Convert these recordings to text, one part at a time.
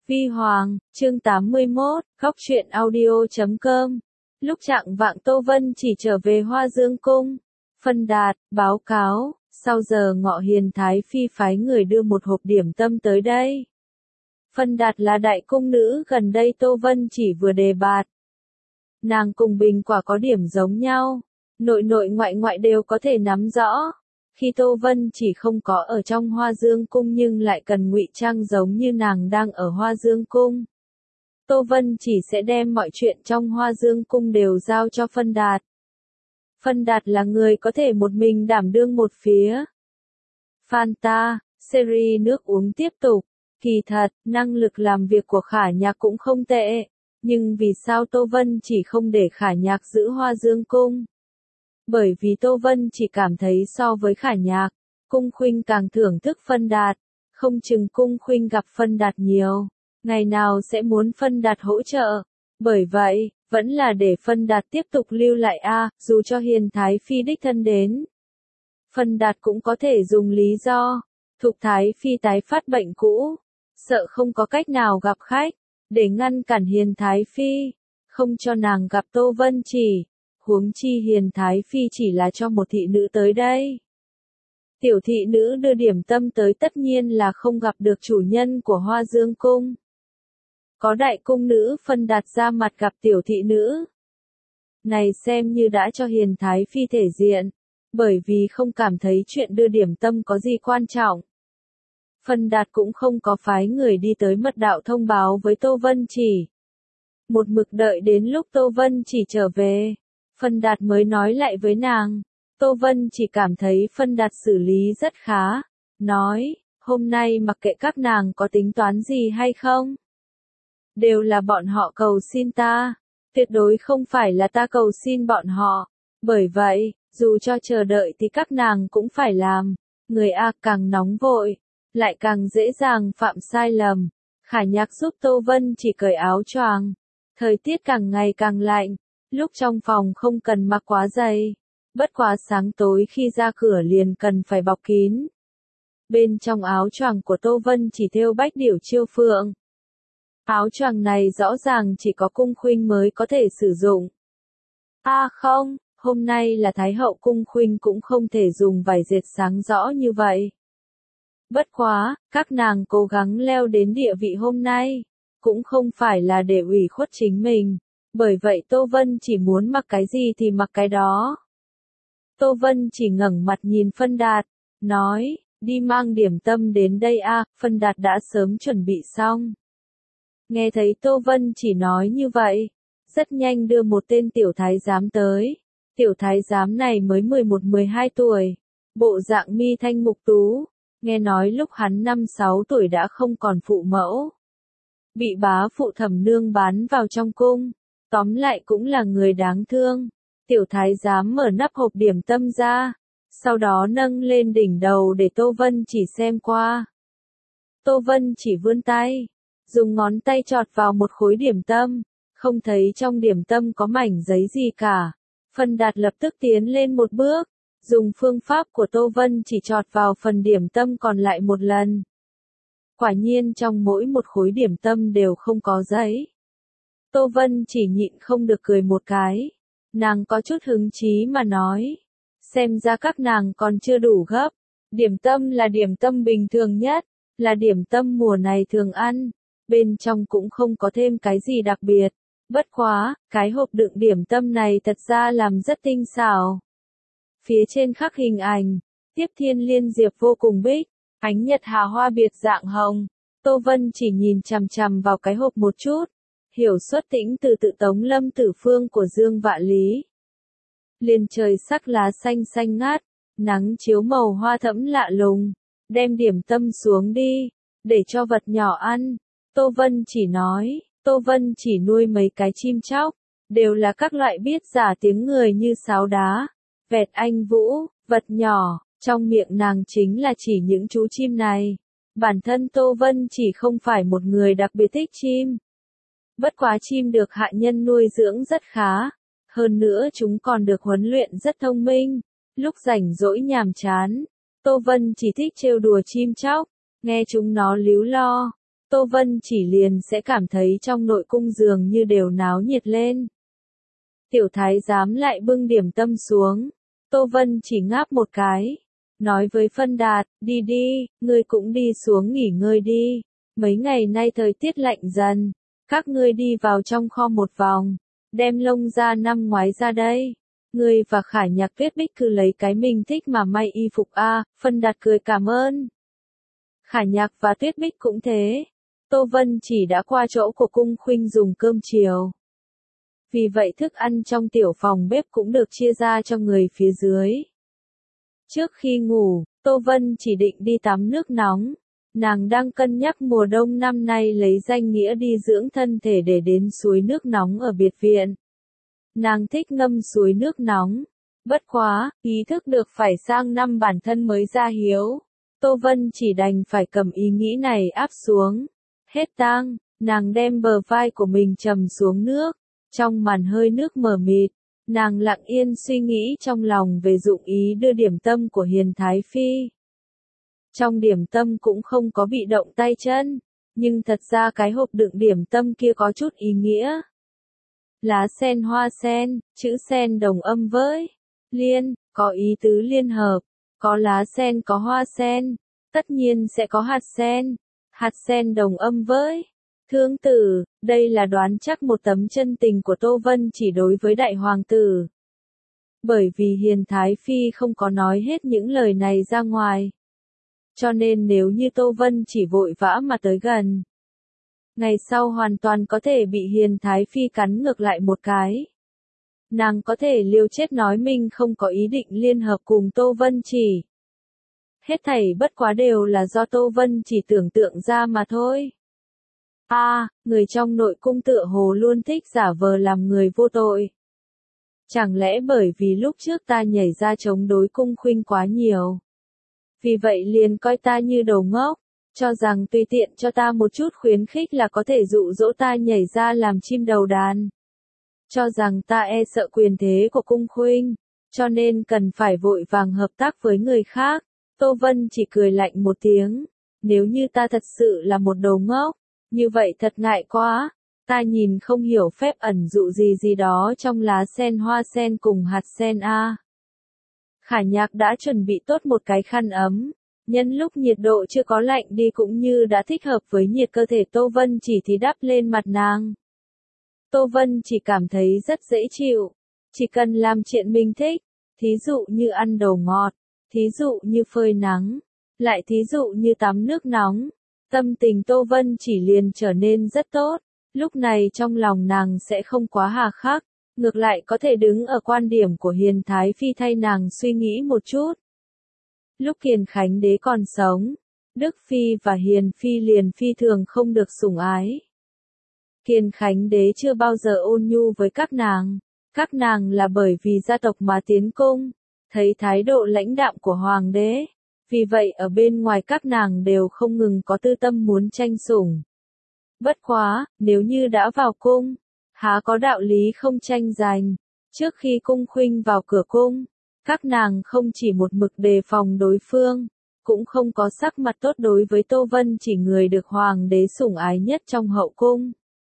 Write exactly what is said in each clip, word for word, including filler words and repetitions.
Vi Hoàng, chương tám mươi mốt, góc truyện audio chấm com. Lúc trạng vạng Tô Vân chỉ trở về Hoa Dương Cung. Phân Đạt, báo cáo, sau giờ ngọ Hiền Thái Phi phái người đưa một hộp điểm tâm tới đây. Phân Đạt là đại cung nữ gần đây Tô Vân chỉ vừa đề bạt. Nàng cùng Bình Quả có điểm giống nhau, nội nội ngoại ngoại đều có thể nắm rõ. Khi Tô Vân chỉ không có ở trong Hoa Dương Cung nhưng lại cần ngụy trang giống như nàng đang ở Hoa Dương Cung. Tô Vân chỉ sẽ đem mọi chuyện trong Hoa Dương Cung đều giao cho Phân Đạt. Phân Đạt là người có thể một mình đảm đương một phía. Fanta, series nước uống tiếp tục. Kỳ thật, năng lực làm việc của Khả Nhạc cũng không tệ. Nhưng vì sao Tô Vân chỉ không để Khả Nhạc giữ Hoa Dương Cung? Bởi vì Tô Vân chỉ cảm thấy so với Khả Nhạc, Cung Khuynh càng thưởng thức Phân Đạt, không chừng Cung Khuynh gặp Phân Đạt nhiều, ngày nào sẽ muốn Phân Đạt hỗ trợ. Bởi vậy, vẫn là để Phân Đạt tiếp tục lưu lại a, à, dù cho Hiền Thái Phi đích thân đến. Phân Đạt cũng có thể dùng lý do, Thục Thái Phi tái phát bệnh cũ, sợ không có cách nào gặp khách, để ngăn cản Hiền Thái Phi, không cho nàng gặp Tô Vân chỉ. Huống chi Hiền Thái Phi chỉ là cho một thị nữ tới đây. Tiểu thị nữ đưa điểm tâm tới tất nhiên là không gặp được chủ nhân của Hoa Dương Cung. Có đại cung nữ Phân Đạt ra mặt gặp tiểu thị nữ. Này xem như đã cho Hiền Thái Phi thể diện, bởi vì không cảm thấy chuyện đưa điểm tâm có gì quan trọng. Phân Đạt cũng không có phái người đi tới mật đạo thông báo với Tô Vân chỉ. Một mực đợi đến lúc Tô Vân chỉ trở về. Phân Đạt mới nói lại với nàng, Tô Vân chỉ cảm thấy Phân Đạt xử lý rất khá, nói, hôm nay mặc kệ các nàng có tính toán gì hay không. Đều là bọn họ cầu xin ta, tuyệt đối không phải là ta cầu xin bọn họ, bởi vậy, dù cho chờ đợi thì các nàng cũng phải làm, người A càng nóng vội, lại càng dễ dàng phạm sai lầm. Khả Nhạc giúp Tô Vân chỉ cởi áo choàng, thời tiết càng ngày càng lạnh. Lúc trong phòng không cần mặc quá dày, bất quá sáng tối khi ra cửa liền cần phải bọc kín. Bên trong áo choàng của Tô Vân chỉ thêu bách điểu chiêu phượng. Áo choàng này rõ ràng chỉ có Cung Khuynh mới có thể sử dụng. A à không, hôm nay là Thái hậu Cung Khuynh cũng không thể dùng vải dệt sáng rõ như vậy. Bất quá, các nàng cố gắng leo đến địa vị hôm nay, cũng không phải là để ủy khuất chính mình. Bởi vậy Tô Vân chỉ muốn mặc cái gì thì mặc cái đó. Tô Vân chỉ ngẩng mặt nhìn Phân Đạt, nói, đi mang điểm tâm đến đây a, à, Phân Đạt đã sớm chuẩn bị xong. Nghe thấy Tô Vân chỉ nói như vậy, rất nhanh đưa một tên tiểu thái giám tới. Tiểu thái giám này mới mười một mười hai tuổi, bộ dạng mi thanh mục tú, nghe nói lúc hắn năm sáu tuổi đã không còn phụ mẫu. Bị bá phụ Thẩm Nương bán vào trong cung. Tóm lại cũng là người đáng thương. Tiểu thái giám mở nắp hộp điểm tâm ra, sau đó nâng lên đỉnh đầu để Tô Vân chỉ xem qua. Tô Vân chỉ vươn tay, dùng ngón tay chọt vào một khối điểm tâm, không thấy trong điểm tâm có mảnh giấy gì cả. Phân Đạt lập tức tiến lên một bước, dùng phương pháp của Tô Vân chỉ chọt vào phần điểm tâm còn lại một lần. Quả nhiên trong mỗi một khối điểm tâm đều không có giấy. Tô Vân chỉ nhịn không được cười một cái. Nàng có chút hứng chí mà nói. Xem ra các nàng còn chưa đủ gấp. Điểm tâm là điểm tâm bình thường nhất, là điểm tâm mùa này thường ăn. Bên trong cũng không có thêm cái gì đặc biệt. Bất quá, cái hộp đựng điểm tâm này thật ra làm rất tinh xảo. Phía trên khắc hình ảnh, tiếp thiên liên diệp vô cùng bích, ánh nhật hà hoa biệt dạng hồng. Tô Vân chỉ nhìn chằm chằm vào cái hộp một chút. Hiểu xuất tĩnh từ tự Tống Lâm Tử Phương của Dương Vạn Lý. Liền trời sắc lá xanh xanh ngát, nắng chiếu màu hoa thẫm lạ lùng, đem điểm tâm xuống đi, để cho vật nhỏ ăn. Tô Vân chỉ nói, Tô Vân chỉ nuôi mấy cái chim chóc, đều là các loại biết giả tiếng người như sáo đá, vẹt anh vũ, vật nhỏ, trong miệng nàng chính là chỉ những chú chim này. Bản thân Tô Vân chỉ không phải một người đặc biệt thích chim. Bất quá chim được hạ nhân nuôi dưỡng rất khá, hơn nữa chúng còn được huấn luyện rất thông minh. Lúc rảnh rỗi nhàm chán, Tô Vân chỉ thích trêu đùa chim chóc, nghe chúng nó líu lo, Tô Vân Chỉ liền sẽ cảm thấy trong nội cung dường như đều náo nhiệt lên. Tiểu thái giám lại bưng điểm tâm xuống. Tô Vân Chỉ ngáp một cái. Nói với Phân Đạt, đi đi, ngươi cũng đi xuống nghỉ ngơi đi. Mấy ngày nay thời tiết lạnh dần. Các ngươi đi vào trong kho một vòng. Đem lông da năm ngoái ra đây. Ngươi và Khải Nhạc Tuyết Bích cứ lấy cái mình thích mà may y phục a. À, Phân Đạt cười cảm ơn. Khải Nhạc và Tuyết Bích cũng thế. Tô Vân Chỉ đã qua chỗ của Cung Khuynh dùng cơm chiều. Vì vậy thức ăn trong tiểu phòng bếp cũng được chia ra cho người phía dưới. Trước khi ngủ, Tô Vân Chỉ định đi tắm nước nóng. Nàng đang cân nhắc mùa đông năm nay lấy danh nghĩa đi dưỡng thân thể để đến suối nước nóng ở biệt viện. Nàng thích ngâm suối nước nóng. Bất quá, ý thức được phải sang năm bản thân mới ra hiếu. Tô Vân Chỉ đành phải cầm ý nghĩ này áp xuống. Hết tang, nàng đem bờ vai của mình trầm xuống nước. Trong màn hơi nước mờ mịt, nàng lặng yên suy nghĩ trong lòng về dụng ý đưa điểm tâm của Hiền Thái Phi. Trong điểm tâm cũng không có bị động tay chân, nhưng thật ra cái hộp đựng điểm tâm kia có chút ý nghĩa. Lá sen hoa sen, chữ sen đồng âm với liên, có ý tứ liên hợp, có lá sen có hoa sen, tất nhiên sẽ có hạt sen, hạt sen đồng âm với thương tử, đây là đoán chắc một tấm chân tình của Tô Vân Chỉ đối với đại hoàng tử. Bởi vì Hiền Thái Phi không có nói hết những lời này ra ngoài. Cho nên nếu như Tô Vân Chỉ vội vã mà tới gần, ngày sau hoàn toàn có thể bị Hiền Thái Phi cắn ngược lại một cái. Nàng có thể liều chết nói mình không có ý định liên hợp cùng Tô Vân Chỉ. Hết thảy bất quá đều là do Tô Vân Chỉ tưởng tượng ra mà thôi. A, à, người trong nội cung tựa hồ luôn thích giả vờ làm người vô tội. Chẳng lẽ bởi vì lúc trước ta nhảy ra chống đối Cung Khuynh quá nhiều. Vì vậy liền coi ta như đầu ngốc, cho rằng tùy tiện cho ta một chút khuyến khích là có thể dụ dỗ ta nhảy ra làm chim đầu đàn. Cho rằng ta e sợ quyền thế của Cung Khuynh, cho nên cần phải vội vàng hợp tác với người khác. Tô Vân Chỉ cười lạnh một tiếng. Nếu như ta thật sự là một đầu ngốc, như vậy thật ngại quá. Ta nhìn không hiểu phép ẩn dụ gì gì đó trong lá sen hoa sen cùng hạt sen a. Khải Nhạc đã chuẩn bị tốt một cái khăn ấm. Nhân lúc nhiệt độ chưa có lạnh đi cũng như đã thích hợp với nhiệt cơ thể Tô Vân Chỉ thì đắp lên mặt nàng. Tô Vân Chỉ cảm thấy rất dễ chịu. Chỉ cần làm chuyện mình thích. Thí dụ như ăn đồ ngọt. Thí dụ như phơi nắng. Lại thí dụ như tắm nước nóng. Tâm tình Tô Vân Chỉ liền trở nên rất tốt. Lúc này trong lòng nàng sẽ không quá hà khắc. Ngược lại có thể đứng ở quan điểm của Hiền Thái Phi thay nàng suy nghĩ một chút. Lúc Kiền Khánh Đế còn sống, Đức Phi và Hiền Phi liền phi thường không được sủng ái. Kiền Khánh Đế chưa bao giờ ôn nhu với các nàng. Các nàng là bởi vì gia tộc mà tiến cung, thấy thái độ lãnh đạm của Hoàng đế. Vì vậy ở bên ngoài các nàng đều không ngừng có tư tâm muốn tranh sủng. Bất quá, nếu như đã vào cung, há có đạo lý không tranh giành. Trước khi Cung Khuynh vào cửa cung, các nàng không chỉ một mực đề phòng đối phương, cũng không có sắc mặt tốt đối với Tô Vân Chỉ người được Hoàng đế sủng ái nhất trong hậu cung.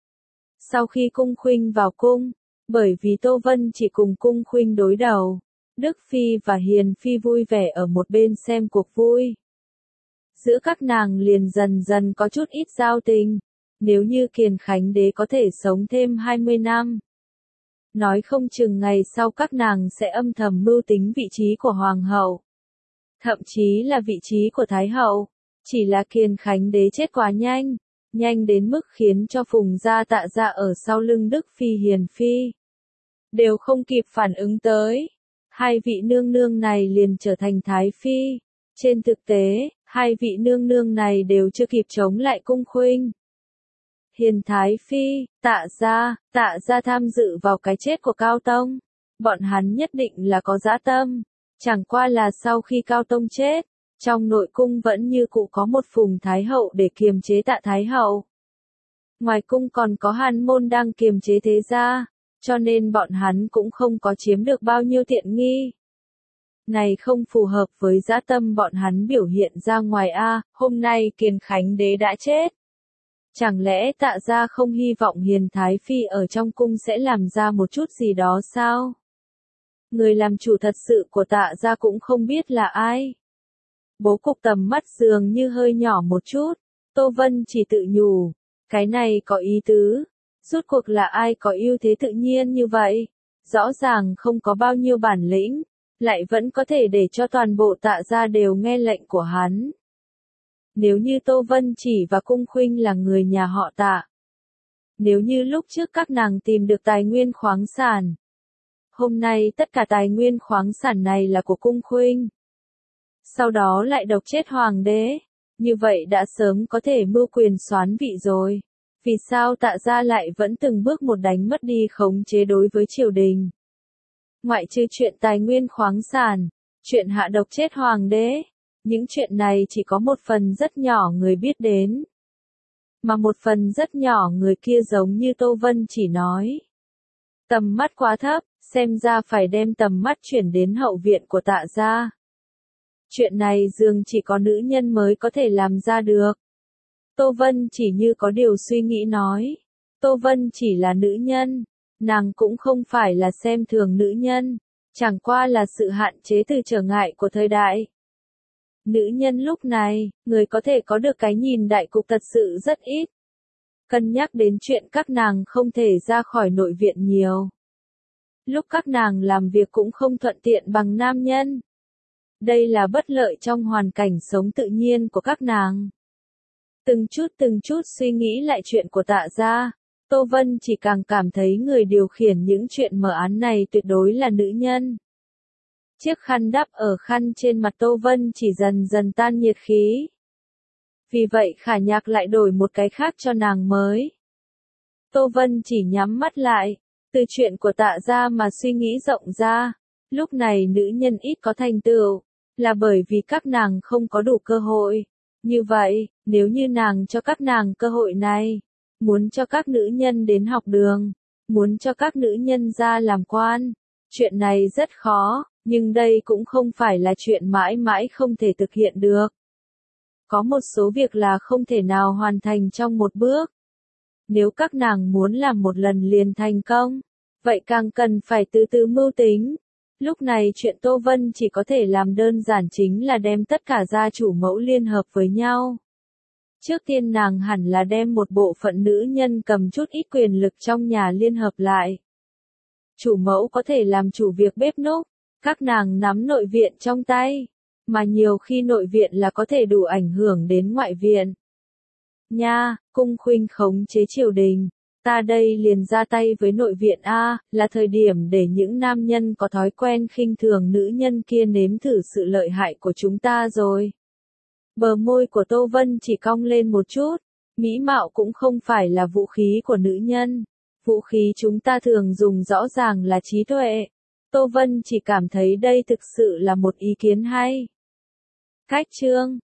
Sau khi Cung Khuynh vào cung, bởi vì Tô Vân Chỉ cùng Cung Khuynh đối đầu, Đức Phi và Hiền Phi vui vẻ ở một bên xem cuộc vui. Giữa các nàng liền dần dần có chút ít giao tình. Nếu như Kiền Khánh Đế có thể sống thêm hai mươi năm, nói không chừng ngày sau các nàng sẽ âm thầm mưu tính vị trí của Hoàng hậu. Thậm chí là vị trí của Thái hậu. Chỉ là Kiền Khánh Đế chết quá nhanh, nhanh đến mức khiến cho Phùng gia Tạ gia ở sau lưng Đức Phi Hiền Phi đều không kịp phản ứng tới. Hai vị nương nương này liền trở thành Thái Phi. Trên thực tế, hai vị nương nương này đều chưa kịp chống lại Cung Khuynh. Hiền Thái Phi, Tạ gia, Tạ gia tham dự vào cái chết của Cao Tông. Bọn hắn nhất định là có dã tâm. Chẳng qua là sau khi Cao Tông chết, trong nội cung vẫn như cũ có một Phùng Thái hậu để kiềm chế Tạ Thái hậu. Ngoài cung còn có Hàn môn đang kiềm chế thế gia, cho nên bọn hắn cũng không có chiếm được bao nhiêu tiện nghi. Này không phù hợp với dã tâm bọn hắn biểu hiện ra ngoài a. Hôm nay Kiền Khánh Đế đã chết. Chẳng lẽ Tạ gia không hy vọng Hiền Thái Phi ở trong cung sẽ làm ra một chút gì đó sao? Người làm chủ thật sự của Tạ gia cũng không biết là ai. Bố cục tầm mắt dường như hơi nhỏ một chút, Tô Vân chỉ tự nhủ, cái này có ý tứ, rốt cuộc là ai có ưu thế tự nhiên như vậy, rõ ràng không có bao nhiêu bản lĩnh, lại vẫn có thể để cho toàn bộ Tạ gia đều nghe lệnh của hắn. Nếu như Tô Vân Chỉ và Cung Khuynh là người nhà họ Tạ, nếu như lúc trước các nàng tìm được tài nguyên khoáng sản, hôm nay tất cả tài nguyên khoáng sản này là của Cung Khuynh, sau đó lại độc chết hoàng đế, như vậy đã sớm có thể mưu quyền soán vị rồi. Vì sao Tạ gia lại vẫn từng bước một đánh mất đi khống chế đối với triều đình? Ngoại trừ chuyện tài nguyên khoáng sản, chuyện hạ độc chết hoàng đế, những chuyện này chỉ có một phần rất nhỏ người biết đến. Mà một phần rất nhỏ người kia giống như Tô Vân Chỉ nói. Tầm mắt quá thấp, xem ra phải đem tầm mắt chuyển đến hậu viện của Tạ gia. Chuyện này dường chỉ có nữ nhân mới có thể làm ra được. Tô Vân Chỉ như có điều suy nghĩ nói. Tô Vân Chỉ là nữ nhân, nàng cũng không phải là xem thường nữ nhân, chẳng qua là sự hạn chế từ trở ngại của thời đại. Nữ nhân lúc này, người có thể có được cái nhìn đại cục thật sự rất ít. Cân nhắc đến chuyện các nàng không thể ra khỏi nội viện nhiều. Lúc các nàng làm việc cũng không thuận tiện bằng nam nhân. Đây là bất lợi trong hoàn cảnh sống tự nhiên của các nàng. Từng chút từng chút suy nghĩ lại chuyện của Tạ gia, Tô Vân chỉ càng cảm thấy người điều khiển những chuyện mở án này tuyệt đối là nữ nhân. Chiếc khăn đắp ở khăn trên mặt Tô Vân chỉ dần dần tan nhiệt khí. Vì vậy Khả Nhạc lại đổi một cái khác cho nàng mới. Tô Vân chỉ nhắm mắt lại, từ chuyện của Tạ gia mà suy nghĩ rộng ra, lúc này nữ nhân ít có thành tựu, là bởi vì các nàng không có đủ cơ hội. Như vậy, nếu như nàng cho các nàng cơ hội này, muốn cho các nữ nhân đến học đường, muốn cho các nữ nhân ra làm quan, chuyện này rất khó, nhưng đây cũng không phải là chuyện mãi mãi không thể thực hiện được. Có một số việc là không thể nào hoàn thành trong một bước. Nếu các nàng muốn làm một lần liền thành công, vậy càng cần phải từ từ mưu tính. Lúc này chuyện Tô Vân chỉ có thể làm đơn giản chính là đem tất cả gia chủ mẫu liên hợp với nhau. Trước tiên nàng hẳn là đem một bộ phận nữ nhân cầm chút ít quyền lực trong nhà liên hợp lại. Chủ mẫu có thể làm chủ việc bếp núc, các nàng nắm nội viện trong tay, mà nhiều khi nội viện là có thể đủ ảnh hưởng đến ngoại viện. Nha, Cung Khuynh khống chế triều đình, ta đây liền ra tay với nội viện A, là thời điểm để những nam nhân có thói quen khinh thường nữ nhân kia nếm thử sự lợi hại của chúng ta rồi. Bờ môi của Tô Vân chỉ cong lên một chút, mỹ mạo cũng không phải là vũ khí của nữ nhân, vũ khí chúng ta thường dùng rõ ràng là trí tuệ. Tô Vân chỉ cảm thấy đây thực sự là một ý kiến hay. Cách chương